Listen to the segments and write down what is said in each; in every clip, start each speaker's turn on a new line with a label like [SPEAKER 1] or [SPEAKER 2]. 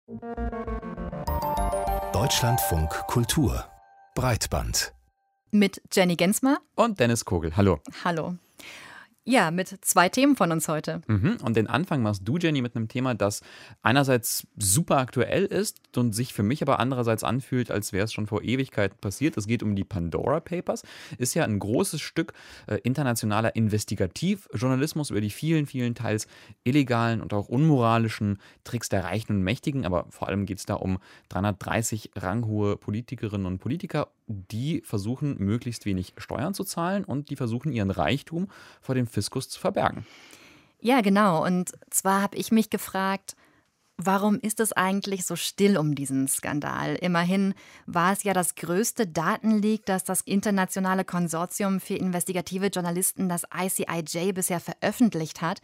[SPEAKER 1] Deutschlandfunk Kultur Breitband
[SPEAKER 2] Mit Jenny Gensmer
[SPEAKER 3] und Dennis Kogel. Hallo.
[SPEAKER 2] Hallo. Ja, mit 2 Themen von uns heute.
[SPEAKER 3] Und den Anfang machst du, Jenny, mit einem Thema, das einerseits super aktuell ist und sich für mich aber andererseits anfühlt, als wäre es schon vor Ewigkeiten passiert. Es geht um die Pandora Papers. Ist ja ein großes Stück internationaler Investigativjournalismus über die vielen, vielen teils illegalen und auch unmoralischen Tricks der Reichen und Mächtigen. Aber vor allem geht es da um 330 ranghohe Politikerinnen und Politiker, die versuchen, möglichst wenig Steuern zu zahlen und die versuchen, ihren Reichtum vor dem Fiskus zu verbergen.
[SPEAKER 2] Ja, genau. Und zwar habe ich mich gefragt, warum ist es eigentlich so still um diesen Skandal? Immerhin war es ja das größte Datenleak, das das internationale Konsortium für investigative Journalisten, das ICIJ, bisher veröffentlicht hat.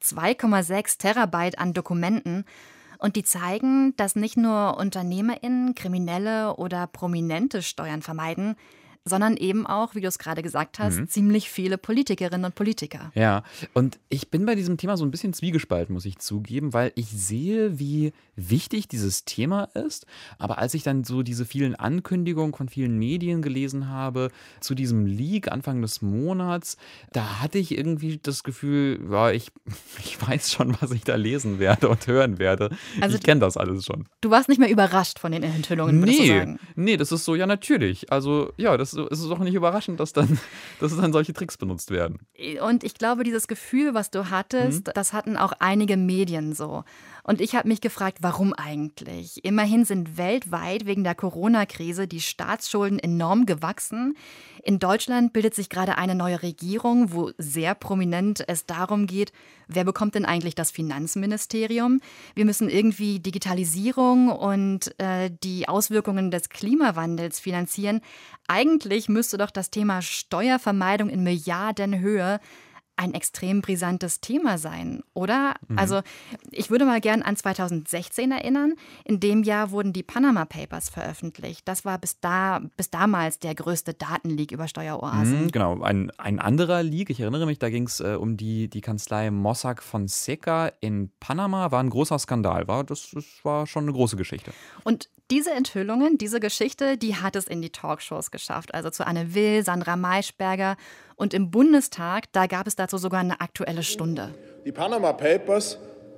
[SPEAKER 2] 2,6 Terabyte an Dokumenten. Und die zeigen, dass nicht nur UnternehmerInnen, Kriminelle oder Prominente Steuern vermeiden, sondern eben auch, wie du es gerade gesagt hast, ziemlich viele Politikerinnen und Politiker.
[SPEAKER 3] Ja, und ich bin bei diesem Thema so ein bisschen zwiegespalten, muss ich zugeben, weil ich sehe, wie wichtig dieses Thema ist. Aber als ich dann so diese vielen Ankündigungen von vielen Medien gelesen habe zu diesem Leak Anfang des Monats, da hatte ich irgendwie das Gefühl, ja, ich weiß schon, was ich da lesen werde und hören werde.
[SPEAKER 2] Also
[SPEAKER 3] ich kenne das alles schon.
[SPEAKER 2] Du warst nicht mehr überrascht von den Enthüllungen, würdest du sagen?
[SPEAKER 3] Nee, das ist so, ja, natürlich. Also, ja, es ist auch nicht überraschend, dass dann solche Tricks benutzt werden.
[SPEAKER 2] Und ich glaube, dieses Gefühl, was du hattest, das hatten auch einige Medien so. Und ich habe mich gefragt, warum eigentlich? Immerhin sind weltweit wegen der Corona-Krise die Staatsschulden enorm gewachsen. In Deutschland bildet sich gerade eine neue Regierung, wo sehr prominent es darum geht, wer bekommt denn eigentlich das Finanzministerium? Wir müssen irgendwie Digitalisierung und die Auswirkungen des Klimawandels finanzieren. Eigentlich müsste doch das Thema Steuervermeidung in Milliardenhöhe ein extrem brisantes Thema sein, oder? Also ich würde mal gern an 2016 erinnern. In dem Jahr wurden die Panama Papers veröffentlicht. Das war bis damals der größte Datenleak über Steueroasen.
[SPEAKER 3] Genau, ein anderer Leak, ich erinnere mich, da ging es um die Kanzlei Mossack Fonseca in Panama, war ein großer Skandal. Das war schon eine große Geschichte.
[SPEAKER 2] Und diese Enthüllungen, diese Geschichte, die hat es in die Talkshows geschafft. Also zu Anne Will, Sandra Maischberger. Und im Bundestag, da gab es dazu sogar eine Aktuelle Stunde.
[SPEAKER 4] Die Panama Papers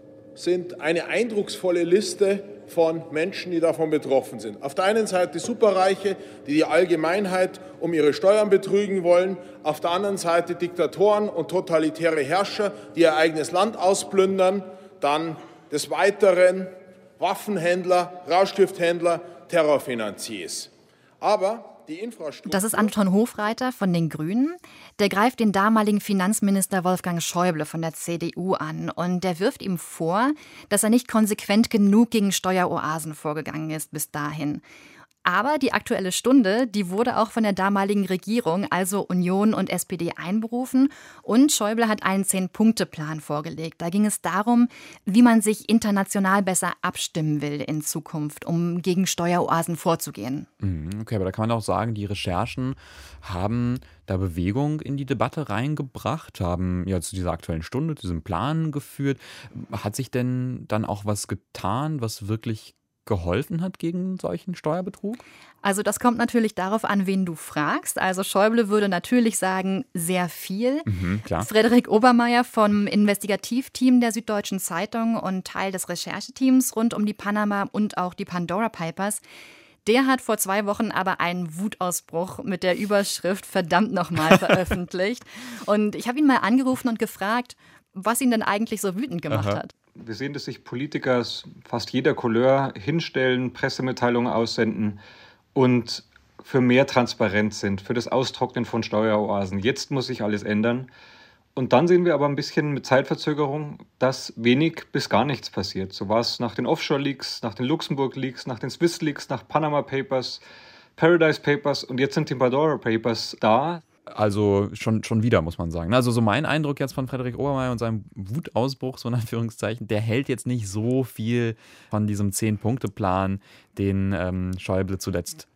[SPEAKER 4] sind eine eindrucksvolle Liste von Menschen, die davon betroffen sind. Auf der einen Seite Superreiche, die die Allgemeinheit um ihre Steuern betrügen wollen. Auf der anderen Seite Diktatoren und totalitäre Herrscher, die ihr eigenes Land ausplündern. Dann des Weiteren Waffenhändler, Rauschgifthändler, Terrorfinanziers. Aber die Infrastruktur...
[SPEAKER 2] Das ist Anton Hofreiter von den Grünen. Der greift den damaligen Finanzminister Wolfgang Schäuble von der CDU an. Und der wirft ihm vor, dass er nicht konsequent genug gegen Steueroasen vorgegangen ist bis dahin. Aber die Aktuelle Stunde, die wurde auch von der damaligen Regierung, also Union und SPD, einberufen. Und Schäuble hat einen 10-Punkte-Plan vorgelegt. Da ging es darum, wie man sich international besser abstimmen will in Zukunft, um gegen Steueroasen vorzugehen.
[SPEAKER 3] Okay, aber da kann man auch sagen, die Recherchen haben da Bewegung in die Debatte reingebracht, haben ja zu dieser Aktuellen Stunde, zu diesem Plan geführt. Hat sich denn dann auch was getan, was wirklich geholfen hat gegen solchen Steuerbetrug?
[SPEAKER 2] Also das kommt natürlich darauf an, wen du fragst. Also Schäuble würde natürlich sagen, sehr viel.
[SPEAKER 3] Klar.
[SPEAKER 2] Frederik Obermeier vom Investigativteam der Süddeutschen Zeitung und Teil des Rechercheteams rund um die Panama und auch die Pandora Papers, der hat vor 2 Wochen aber einen Wutausbruch mit der Überschrift verdammt nochmal veröffentlicht. Und ich habe ihn mal angerufen und gefragt, was ihn denn eigentlich so wütend gemacht hat.
[SPEAKER 5] Wir sehen, dass sich Politiker fast jeder Couleur hinstellen, Pressemitteilungen aussenden und für mehr Transparenz sind, für das Austrocknen von Steueroasen. Jetzt muss sich alles ändern. Und dann sehen wir aber ein bisschen mit Zeitverzögerung, dass wenig bis gar nichts passiert. So war es nach den Offshore-Leaks, nach den Luxemburg-Leaks, nach den Swiss-Leaks, nach Panama Papers, Paradise Papers und jetzt sind die Pandora Papers da.
[SPEAKER 3] Also schon wieder, muss man sagen. Also so mein Eindruck jetzt von Frederik Obermeier und seinem Wutausbruch, so in Anführungszeichen, der hält jetzt nicht so viel von diesem 10-Punkte-Plan, den Schäuble zuletzt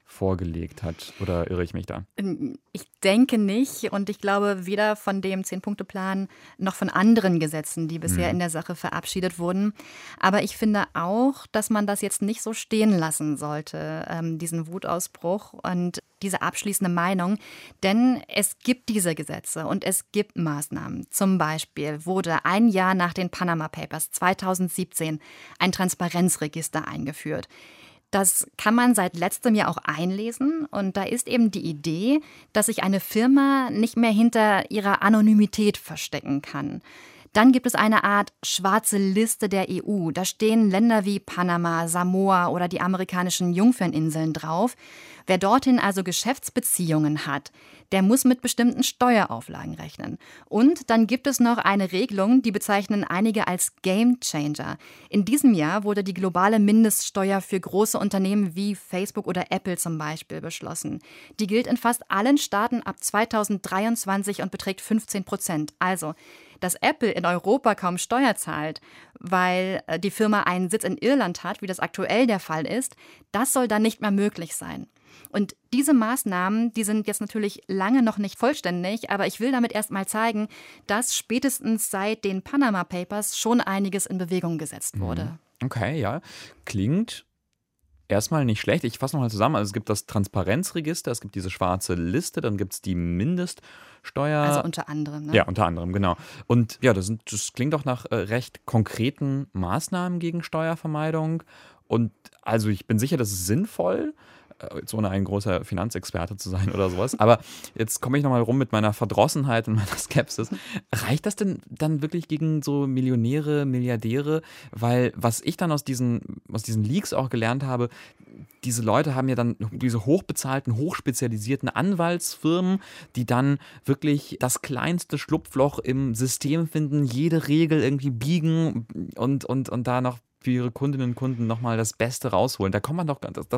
[SPEAKER 3] vorgelegt hat. Oder irre ich mich da?
[SPEAKER 2] Ich denke nicht und ich glaube weder von dem 10-Punkte-Plan noch von anderen Gesetzen, die bisher in der Sache verabschiedet wurden. Aber ich finde auch, dass man das jetzt nicht so stehen lassen sollte, diesen Wutausbruch und diese abschließende Meinung. Denn es gibt diese Gesetze und es gibt Maßnahmen. Zum Beispiel wurde ein Jahr nach den Panama Papers 2017 ein Transparenzregister eingeführt. Das kann man seit letztem Jahr auch einlesen und da ist eben die Idee, dass sich eine Firma nicht mehr hinter ihrer Anonymität verstecken kann. Dann gibt es eine Art schwarze Liste der EU. Da stehen Länder wie Panama, Samoa oder die amerikanischen Jungferninseln drauf. Wer dorthin also Geschäftsbeziehungen hat, der muss mit bestimmten Steuerauflagen rechnen. Und dann gibt es noch eine Regelung, die bezeichnen einige als Game Changer. In diesem Jahr wurde die globale Mindeststeuer für große Unternehmen wie Facebook oder Apple zum Beispiel beschlossen. Die gilt in fast allen Staaten ab 2023 und beträgt 15%. Also, dass Apple in Europa kaum Steuer zahlt, weil die Firma einen Sitz in Irland hat, wie das aktuell der Fall ist, das soll dann nicht mehr möglich sein. Und diese Maßnahmen, die sind jetzt natürlich lange noch nicht vollständig, aber ich will damit erst mal zeigen, dass spätestens seit den Panama Papers schon einiges in Bewegung gesetzt wurde.
[SPEAKER 3] Okay, ja. Klingt erstmal nicht schlecht. Ich fasse nochmal zusammen. Also es gibt das Transparenzregister, es gibt diese schwarze Liste, dann gibt es die Mindeststeuer.
[SPEAKER 2] Also unter anderem, ne?
[SPEAKER 3] Ja, unter anderem, genau. Und ja, das klingt doch nach recht konkreten Maßnahmen gegen Steuervermeidung. Und also ich bin sicher, das ist sinnvoll, jetzt ohne ein großer Finanzexperte zu sein oder sowas. Aber jetzt komme ich nochmal rum mit meiner Verdrossenheit und meiner Skepsis. Reicht das denn dann wirklich gegen so Millionäre, Milliardäre? Weil was ich dann aus diesen Leaks auch gelernt habe, diese Leute haben ja dann diese hochbezahlten, hochspezialisierten Anwaltsfirmen, die dann wirklich das kleinste Schlupfloch im System finden, jede Regel irgendwie biegen und da noch für ihre Kundinnen und Kunden nochmal das Beste rausholen. Damit kommt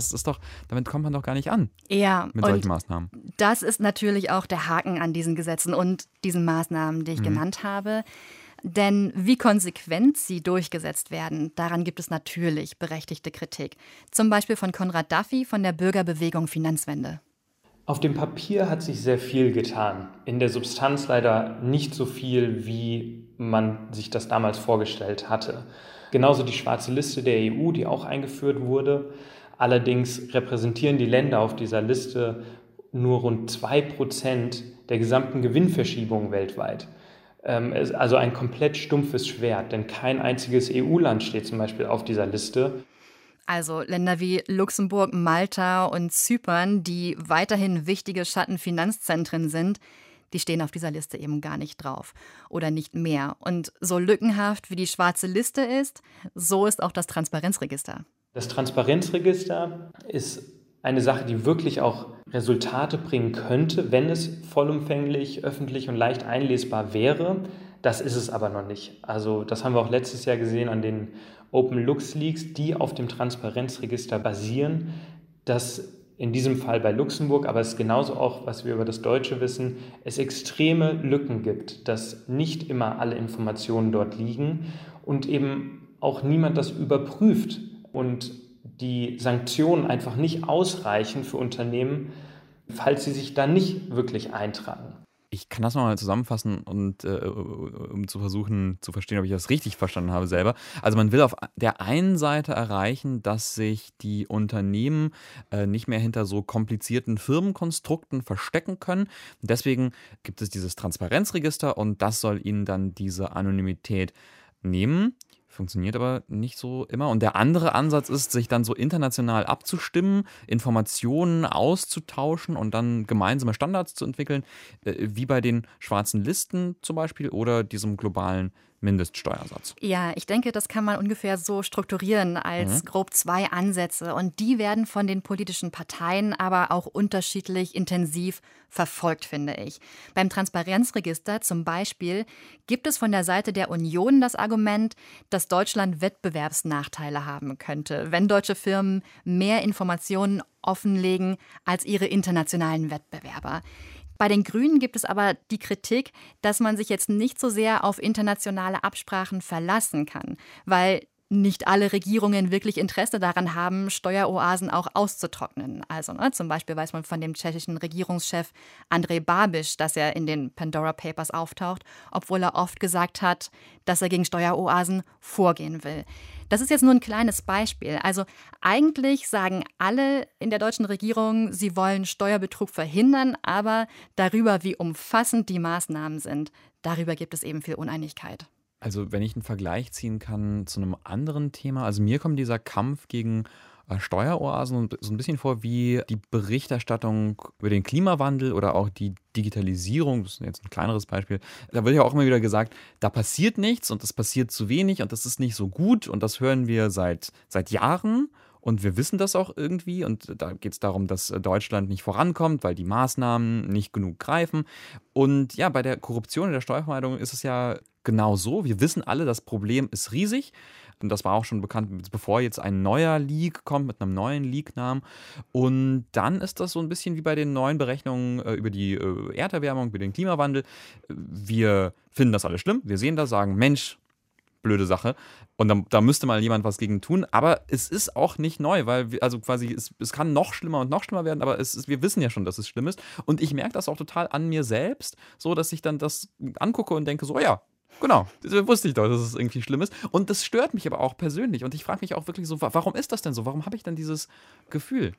[SPEAKER 3] man doch gar nicht an.
[SPEAKER 2] Ja,
[SPEAKER 3] mit solchen Maßnahmen.
[SPEAKER 2] Das ist natürlich auch der Haken an diesen Gesetzen und diesen Maßnahmen, die ich genannt habe. Denn wie konsequent sie durchgesetzt werden, daran gibt es natürlich berechtigte Kritik. Zum Beispiel von Konrad Duffy von der Bürgerbewegung Finanzwende.
[SPEAKER 6] Auf dem Papier hat sich sehr viel getan. In der Substanz leider nicht so viel, wie man sich das damals vorgestellt hatte. Genauso die schwarze Liste der EU, die auch eingeführt wurde. Allerdings repräsentieren die Länder auf dieser Liste nur rund 2% der gesamten Gewinnverschiebung weltweit. Also ein komplett stumpfes Schwert, denn kein einziges EU-Land steht zum Beispiel auf dieser Liste.
[SPEAKER 2] Also Länder wie Luxemburg, Malta und Zypern, die weiterhin wichtige Schattenfinanzzentren sind, die stehen auf dieser Liste eben gar nicht drauf oder nicht mehr. Und so lückenhaft wie die schwarze Liste ist, so ist auch das Transparenzregister.
[SPEAKER 6] Das Transparenzregister ist eine Sache, die wirklich auch Resultate bringen könnte, wenn es vollumfänglich, öffentlich und leicht einlesbar wäre. Das ist es aber noch nicht. Also das haben wir auch letztes Jahr gesehen an den Open Lux Leaks, die auf dem Transparenzregister basieren, dass in diesem Fall bei Luxemburg, aber es ist genauso auch, was wir über das Deutsche wissen, es extreme Lücken gibt, dass nicht immer alle Informationen dort liegen und eben auch niemand das überprüft und die Sanktionen einfach nicht ausreichen für Unternehmen, falls sie sich da nicht wirklich eintragen.
[SPEAKER 3] Ich kann das nochmal zusammenfassen und um zu versuchen zu verstehen, ob ich das richtig verstanden habe selber. Also man will auf der einen Seite erreichen, dass sich die Unternehmen nicht mehr hinter so komplizierten Firmenkonstrukten verstecken können. Deswegen gibt es dieses Transparenzregister und das soll ihnen dann diese Anonymität nehmen. Funktioniert aber nicht so immer. Und der andere Ansatz ist, sich dann so international abzustimmen, Informationen auszutauschen und dann gemeinsame Standards zu entwickeln, wie bei den schwarzen Listen zum Beispiel oder diesem globalen Mindeststeuersatz.
[SPEAKER 2] Ja, ich denke, das kann man ungefähr so strukturieren als grob 2 Ansätze. Und die werden von den politischen Parteien aber auch unterschiedlich intensiv verfolgt, finde ich. Beim Transparenzregister zum Beispiel gibt es von der Seite der Union das Argument, dass Deutschland Wettbewerbsnachteile haben könnte, wenn deutsche Firmen mehr Informationen offenlegen als ihre internationalen Wettbewerber. Bei den Grünen gibt es aber die Kritik, dass man sich jetzt nicht so sehr auf internationale Absprachen verlassen kann, weil nicht alle Regierungen wirklich Interesse daran haben, Steueroasen auch auszutrocknen. Also zum Beispiel weiß man von dem tschechischen Regierungschef Andrej Babiš, dass er in den Pandora Papers auftaucht, obwohl er oft gesagt hat, dass er gegen Steueroasen vorgehen will. Das ist jetzt nur ein kleines Beispiel. Also eigentlich sagen alle in der deutschen Regierung, sie wollen Steuerbetrug verhindern, aber darüber, wie umfassend die Maßnahmen sind, darüber gibt es eben viel Uneinigkeit.
[SPEAKER 3] Also wenn ich einen Vergleich ziehen kann zu einem anderen Thema, also mir kommt dieser Kampf gegen Steueroasen so ein bisschen vor wie die Berichterstattung über den Klimawandel oder auch die Digitalisierung. Das ist jetzt ein kleineres Beispiel. Da wird ja auch immer wieder gesagt, da passiert nichts und es passiert zu wenig und das ist nicht so gut und das hören wir seit Jahren. Und wir wissen das auch irgendwie und da geht es darum, dass Deutschland nicht vorankommt, weil die Maßnahmen nicht genug greifen. Und ja, bei der Korruption und der Steuervermeidung ist es ja genau so. Wir wissen alle, das Problem ist riesig. Und das war auch schon bekannt, bevor jetzt ein neuer Leak kommt mit einem neuen Leak-Namen. Und dann ist das so ein bisschen wie bei den neuen Berechnungen über die Erderwärmung, über den Klimawandel. Wir finden das alles schlimm. Wir sehen das, sagen, Mensch, blöde Sache. Und da müsste mal jemand was gegen tun. Aber es ist auch nicht neu, weil es kann noch schlimmer und noch schlimmer werden, aber wir wissen ja schon, dass es schlimm ist. Und ich merke das auch total an mir selbst, so dass ich dann das angucke und denke so, ja, genau, das wusste ich doch, dass es irgendwie schlimm ist. Und das stört mich aber auch persönlich. Und ich frage mich auch wirklich so, warum ist das denn so? Warum habe ich denn dieses Gefühl?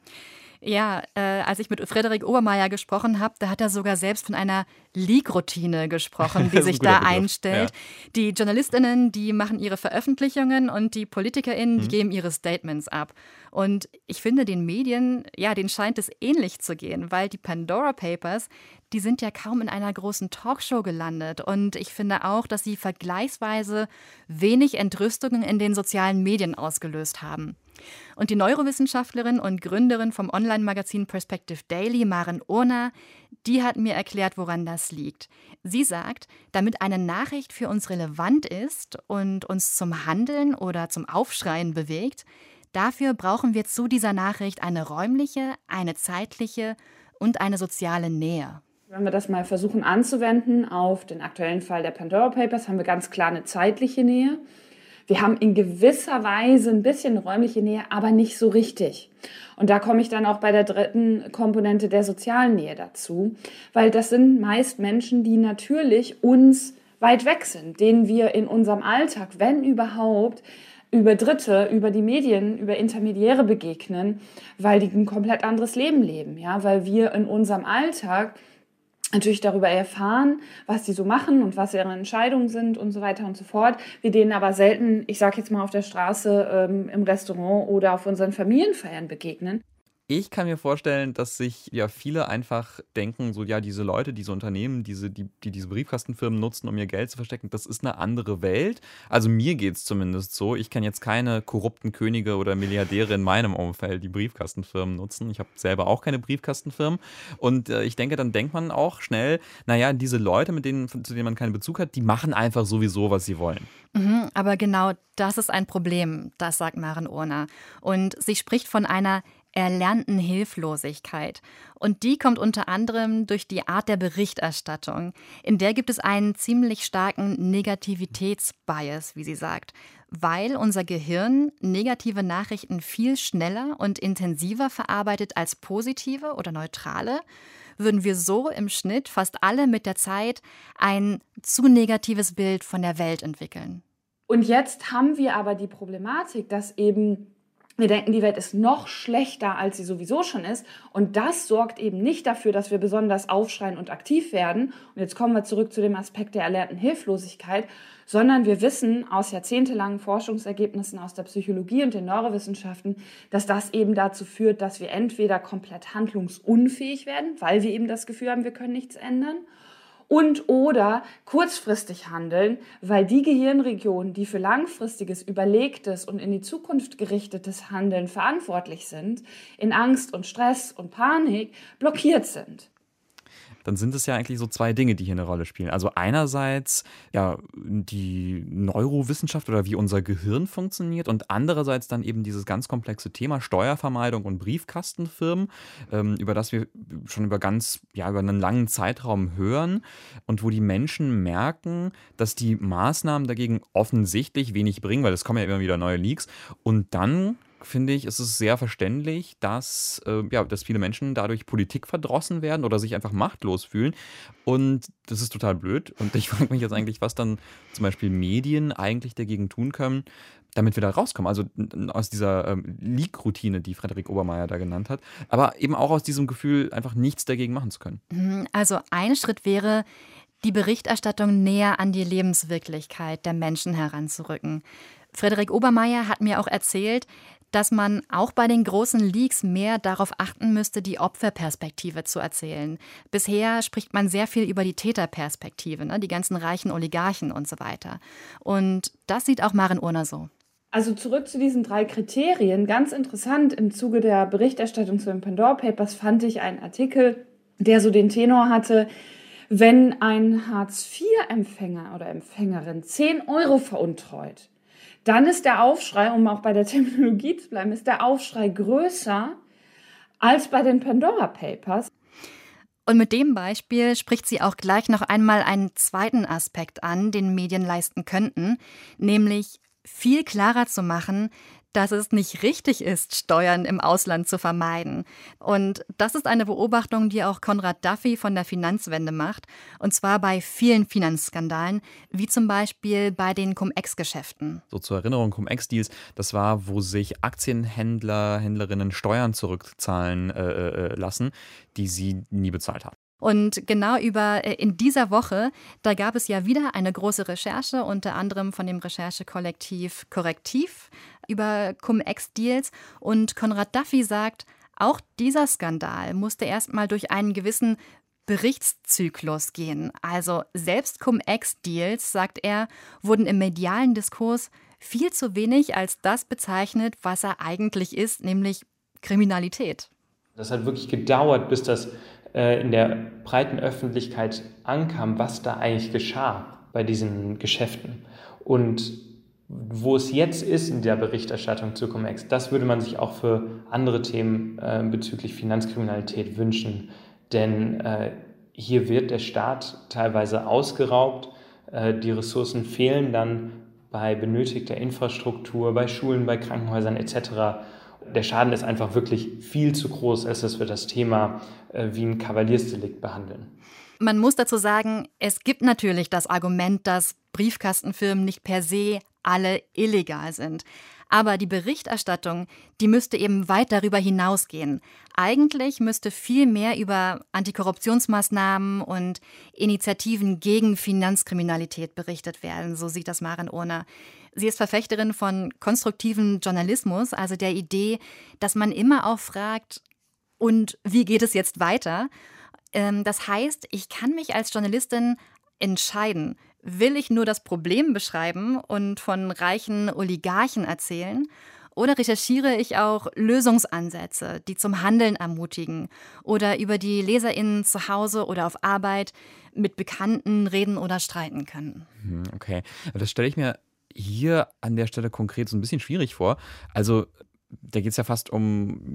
[SPEAKER 2] Ja, als ich mit Frederik Obermeier gesprochen habe, da hat er sogar selbst von einer Leak-Routine gesprochen, die sich da einstellt. Ja. Die JournalistInnen, die machen ihre Veröffentlichungen und die PolitikerInnen, die geben ihre Statements ab. Und ich finde, den Medien, ja, denen scheint es ähnlich zu gehen, weil die Pandora Papers, die sind ja kaum in einer großen Talkshow gelandet. Und ich finde auch, dass sie vergleichsweise wenig Entrüstungen in den sozialen Medien ausgelöst haben. Und die Neurowissenschaftlerin und Gründerin vom Online-Magazin Perspective Daily, Maren Urner, die hat mir erklärt, woran das liegt. Sie sagt, damit eine Nachricht für uns relevant ist und uns zum Handeln oder zum Aufschreien bewegt, dafür brauchen wir zu dieser Nachricht eine räumliche, eine zeitliche und eine soziale Nähe.
[SPEAKER 7] Wenn wir das mal versuchen anzuwenden auf den aktuellen Fall der Pandora Papers, haben wir ganz klar eine zeitliche Nähe. Wir haben in gewisser Weise ein bisschen räumliche Nähe, aber nicht so richtig. Und da komme ich dann auch bei der dritten Komponente der sozialen Nähe dazu, weil das sind meist Menschen, die natürlich uns weit weg sind, denen wir in unserem Alltag, wenn überhaupt, über Dritte, über die Medien, über Intermediäre begegnen, weil die ein komplett anderes Leben leben, ja, weil wir in unserem Alltag natürlich darüber erfahren, was die so machen und was ihre Entscheidungen sind und so weiter und so fort. Wir denen aber selten, ich sage jetzt mal auf der Straße, im Restaurant oder auf unseren Familienfeiern begegnen.
[SPEAKER 3] Ich kann mir vorstellen, dass sich ja viele einfach denken, so ja, diese Leute, diese Unternehmen, die diese Briefkastenfirmen nutzen, um ihr Geld zu verstecken, das ist eine andere Welt. Also mir geht es zumindest so. Ich kenne jetzt keine korrupten Könige oder Milliardäre in meinem Umfeld, die Briefkastenfirmen nutzen. Ich habe selber auch keine Briefkastenfirmen. Und ich denke, dann denkt man auch schnell, naja, diese Leute, zu denen man keinen Bezug hat, die machen einfach sowieso, was sie wollen.
[SPEAKER 2] Aber genau das ist ein Problem, das sagt Maren Urner. Und sie spricht von einer erlernten Hilflosigkeit. Und die kommt unter anderem durch die Art der Berichterstattung. In der gibt es einen ziemlich starken Negativitätsbias, wie sie sagt, weil unser Gehirn negative Nachrichten viel schneller und intensiver verarbeitet als positive oder neutrale, würden wir so im Schnitt fast alle mit der Zeit ein zu negatives Bild von der Welt entwickeln.
[SPEAKER 7] Und jetzt haben wir aber die Problematik, dass eben wir denken, die Welt ist noch schlechter, als sie sowieso schon ist. Und das sorgt eben nicht dafür, dass wir besonders aufschreien und aktiv werden. Und jetzt kommen wir zurück zu dem Aspekt der erlernten Hilflosigkeit, sondern wir wissen aus jahrzehntelangen Forschungsergebnissen aus der Psychologie und den Neurowissenschaften, dass das eben dazu führt, dass wir entweder komplett handlungsunfähig werden, weil wir eben das Gefühl haben, wir können nichts ändern, und oder kurzfristig handeln, weil die Gehirnregionen, die für langfristiges, überlegtes und in die Zukunft gerichtetes Handeln verantwortlich sind, in Angst und Stress und Panik blockiert sind.
[SPEAKER 3] dann sind es ja eigentlich so zwei Dinge, die hier eine Rolle spielen. Also einerseits ja die Neurowissenschaft oder wie unser Gehirn funktioniert und andererseits dann eben dieses ganz komplexe Thema Steuervermeidung und Briefkastenfirmen, über das wir schon über einen langen Zeitraum hören und wo die Menschen merken, dass die Maßnahmen dagegen offensichtlich wenig bringen, weil es kommen ja immer wieder neue Leaks. Und dann finde ich, ist es sehr verständlich, dass viele Menschen dadurch Politik verdrossen werden oder sich einfach machtlos fühlen. Und das ist total blöd. Und ich frage mich jetzt eigentlich, was dann zum Beispiel Medien eigentlich dagegen tun können, damit wir da rauskommen. Also aus dieser Leak-Routine, die Frederik Obermeier da genannt hat. Aber eben auch aus diesem Gefühl, einfach nichts dagegen machen zu können.
[SPEAKER 2] Also ein Schritt wäre, die Berichterstattung näher an die Lebenswirklichkeit der Menschen heranzurücken. Frederik Obermeier hat mir auch erzählt, dass man auch bei den großen Leaks mehr darauf achten müsste, die Opferperspektive zu erzählen. Bisher spricht man sehr viel über die Täterperspektive, ne? Die ganzen reichen Oligarchen und so weiter. Und das sieht auch Maren Urner so.
[SPEAKER 7] Also zurück zu diesen 3 Kriterien. Ganz interessant, im Zuge der Berichterstattung zu den Pandora Papers fand ich einen Artikel, der so den Tenor hatte, wenn ein Hartz-IV-Empfänger oder Empfängerin 10 € veruntreut, dann ist der Aufschrei, um auch bei der Terminologie zu bleiben, ist der Aufschrei größer als bei den Pandora Papers.
[SPEAKER 2] Und mit dem Beispiel spricht sie auch gleich noch einmal einen zweiten Aspekt an, den Medien leisten könnten, nämlich viel klarer zu machen, dass es nicht richtig ist, Steuern im Ausland zu vermeiden. Und das ist eine Beobachtung, die auch Konrad Duffy von der Finanzwende macht. Und zwar bei vielen Finanzskandalen, wie zum Beispiel bei den Cum-Ex-Geschäften.
[SPEAKER 3] So zur Erinnerung, Cum-Ex-Deals, das war, wo sich Aktienhändler, Händlerinnen Steuern zurückzahlen lassen, die sie nie bezahlt haben.
[SPEAKER 2] Und genau in dieser Woche, da gab es ja wieder eine große Recherche, unter anderem von dem Recherchekollektiv Korrektiv über Cum-Ex-Deals. Und Konrad Duffy sagt, auch dieser Skandal musste erstmal durch einen gewissen Berichtszyklus gehen. Also selbst Cum-Ex-Deals, sagt er, wurden im medialen Diskurs viel zu wenig als das bezeichnet, was er eigentlich ist, nämlich Kriminalität.
[SPEAKER 6] Das hat wirklich gedauert, bis das in der breiten Öffentlichkeit ankam, was da eigentlich geschah bei diesen Geschäften. Und wo es jetzt ist in der Berichterstattung zu Cum-Ex, das würde man sich auch für andere Themen bezüglich Finanzkriminalität wünschen. Denn hier wird der Staat teilweise ausgeraubt, die Ressourcen fehlen dann bei benötigter Infrastruktur, bei Schulen, bei Krankenhäusern etc. Der Schaden ist einfach wirklich viel zu groß, als dass wir das Thema wie ein Kavaliersdelikt behandeln.
[SPEAKER 2] Man muss dazu sagen, es gibt natürlich das Argument, dass Briefkastenfirmen nicht per se alle illegal sind. Aber die Berichterstattung, die müsste eben weit darüber hinausgehen. Eigentlich müsste viel mehr über Antikorruptionsmaßnahmen und Initiativen gegen Finanzkriminalität berichtet werden, so sieht das Maren Urner. Sie ist Verfechterin von konstruktivem Journalismus, also der Idee, dass man immer auch fragt, und wie geht es jetzt weiter? Das heißt, ich kann mich als Journalistin entscheiden, will ich nur das Problem beschreiben und von reichen Oligarchen erzählen? Oder recherchiere ich auch Lösungsansätze, die zum Handeln ermutigen oder über die LeserInnen zu Hause oder auf Arbeit mit Bekannten reden oder streiten können?
[SPEAKER 3] Okay, das stelle ich mir hier an der Stelle konkret so ein bisschen schwierig vor. Also da geht es ja fast um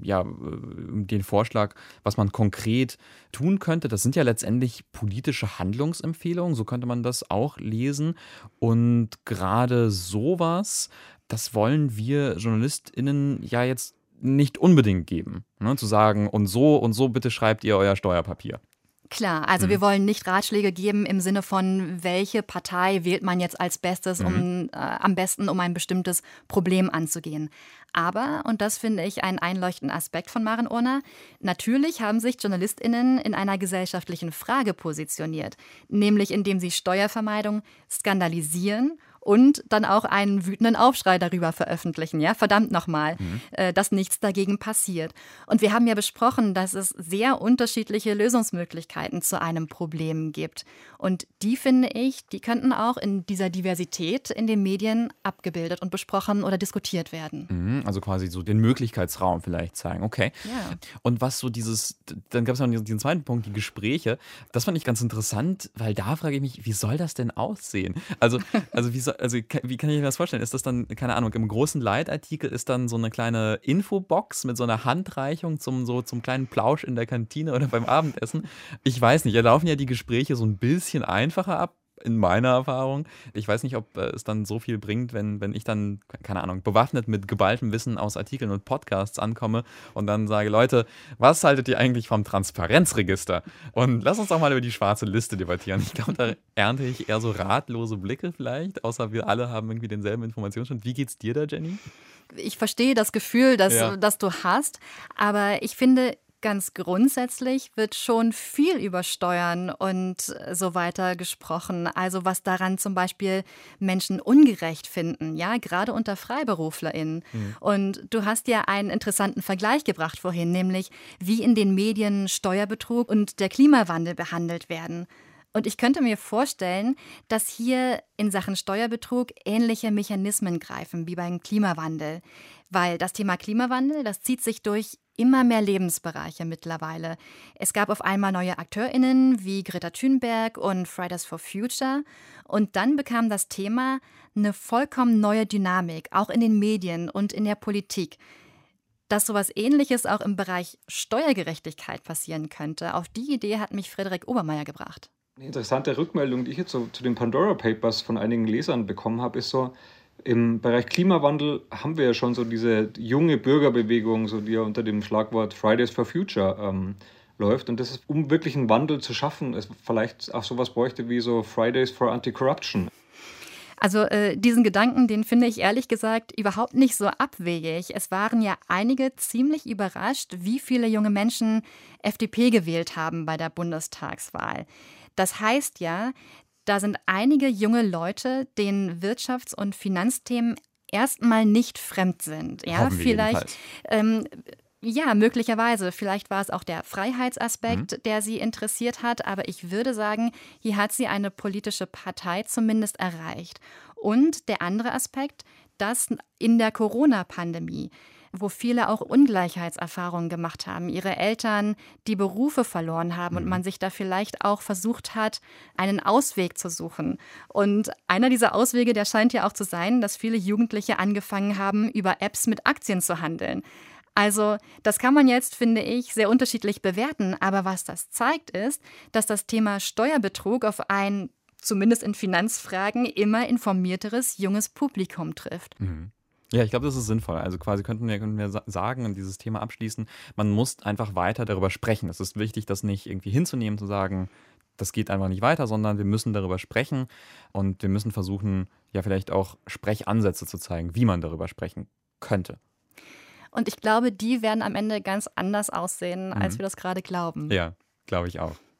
[SPEAKER 3] den Vorschlag, was man konkret tun könnte. Das sind ja letztendlich politische Handlungsempfehlungen, so könnte man das auch lesen. Und gerade sowas, das wollen wir JournalistInnen ja jetzt nicht unbedingt geben. Ne? Zu sagen, und so bitte schreibt ihr euer Steuerpapier.
[SPEAKER 2] Klar, also wir wollen nicht Ratschläge geben im Sinne von, welche Partei wählt man jetzt als Bestes, am besten, um ein bestimmtes Problem anzugehen. Aber, und das finde ich einen einleuchtenden Aspekt von Maren Urner, natürlich haben sich JournalistInnen in einer gesellschaftlichen Frage positioniert, nämlich indem sie Steuervermeidung skandalisieren und dann auch einen wütenden Aufschrei darüber veröffentlichen. Ja, verdammt nochmal, dass nichts dagegen passiert. Und wir haben ja besprochen, dass es sehr unterschiedliche Lösungsmöglichkeiten zu einem Problem gibt. Und die, finde ich, die könnten auch in dieser Diversität in den Medien abgebildet und besprochen oder diskutiert werden.
[SPEAKER 3] Also quasi so den Möglichkeitsraum vielleicht zeigen. Okay.
[SPEAKER 2] Ja.
[SPEAKER 3] Und was so dann gab es noch diesen zweiten Punkt, die Gespräche. Das fand ich ganz interessant, weil da frage ich mich, wie soll das denn aussehen? Also wie kann ich mir das vorstellen? Ist das dann, keine Ahnung, im großen Leitartikel ist dann so eine kleine Infobox mit so einer Handreichung zum kleinen Plausch in der Kantine oder beim Abendessen? Ich weiß nicht, da laufen ja die Gespräche so ein bisschen einfacher ab, in meiner Erfahrung. Ich weiß nicht, ob es dann so viel bringt, wenn ich dann, keine Ahnung, bewaffnet mit geballtem Wissen aus Artikeln und Podcasts ankomme und dann sage, Leute, was haltet ihr eigentlich vom Transparenzregister? Und lass uns doch mal über die schwarze Liste debattieren. Ich glaube, da ernte ich eher so ratlose Blicke vielleicht, außer wir alle haben irgendwie denselben Informationsstand. Wie geht's dir da, Jenny?
[SPEAKER 2] Ich verstehe das Gefühl, das du hast, aber ich finde, ganz grundsätzlich wird schon viel über Steuern und so weiter gesprochen. Also was daran zum Beispiel Menschen ungerecht finden, ja, gerade unter FreiberuflerInnen. Und du hast ja einen interessanten Vergleich gebracht vorhin, nämlich wie in den Medien Steuerbetrug und der Klimawandel behandelt werden. Und ich könnte mir vorstellen, dass hier in Sachen Steuerbetrug ähnliche Mechanismen greifen wie beim Klimawandel. Weil das Thema Klimawandel, das zieht sich durch immer mehr Lebensbereiche mittlerweile. Es gab auf einmal neue AkteurInnen wie Greta Thunberg und Fridays for Future. Und dann bekam das Thema eine vollkommen neue Dynamik, auch in den Medien und in der Politik. Dass sowas Ähnliches auch im Bereich Steuergerechtigkeit passieren könnte, auf die Idee hat mich Frederik Obermeier gebracht.
[SPEAKER 5] Eine interessante Rückmeldung, die ich jetzt so zu den Pandora Papers von einigen Lesern bekommen habe, ist so, im Bereich Klimawandel haben wir ja schon so diese junge Bürgerbewegung, so die ja unter dem Schlagwort Fridays for Future läuft. Und das ist, um wirklich einen Wandel zu schaffen, es vielleicht auch sowas bräuchte wie so Fridays for Anti-Corruption.
[SPEAKER 2] Also diesen Gedanken, den finde ich ehrlich gesagt überhaupt nicht so abwegig. Es waren ja einige ziemlich überrascht, wie viele junge Menschen FDP gewählt haben bei der Bundestagswahl. Das heißt ja, da sind einige junge Leute, denen Wirtschafts- und Finanzthemen erstmal nicht fremd sind. Ja,
[SPEAKER 3] Hoffen wir
[SPEAKER 2] vielleicht. Ja, möglicherweise. Vielleicht war es auch der Freiheitsaspekt, der sie interessiert hat. Aber ich würde sagen, hier hat sie eine politische Partei zumindest erreicht. Und der andere Aspekt, dass in der Corona-Pandemie, wo viele auch Ungleichheitserfahrungen gemacht haben, ihre Eltern die Berufe verloren haben und man sich da vielleicht auch versucht hat, einen Ausweg zu suchen. Und einer dieser Auswege, der scheint ja auch zu sein, dass viele Jugendliche angefangen haben, über Apps mit Aktien zu handeln. Also das kann man jetzt, finde ich, sehr unterschiedlich bewerten. Aber was das zeigt, ist, dass das Thema Steuerbetrug auf ein, zumindest in Finanzfragen, immer informierteres junges Publikum trifft.
[SPEAKER 3] Ja, ich glaube, das ist sinnvoll. Also quasi könnten wir sagen und dieses Thema abschließen, man muss einfach weiter darüber sprechen. Es ist wichtig, das nicht irgendwie hinzunehmen, zu sagen, das geht einfach nicht weiter, sondern wir müssen darüber sprechen und wir müssen versuchen, ja vielleicht auch Sprechansätze zu zeigen, wie man darüber sprechen könnte.
[SPEAKER 2] Und ich glaube, die werden am Ende ganz anders aussehen, als wir das gerade glauben.
[SPEAKER 3] Ja, glaube ich auch.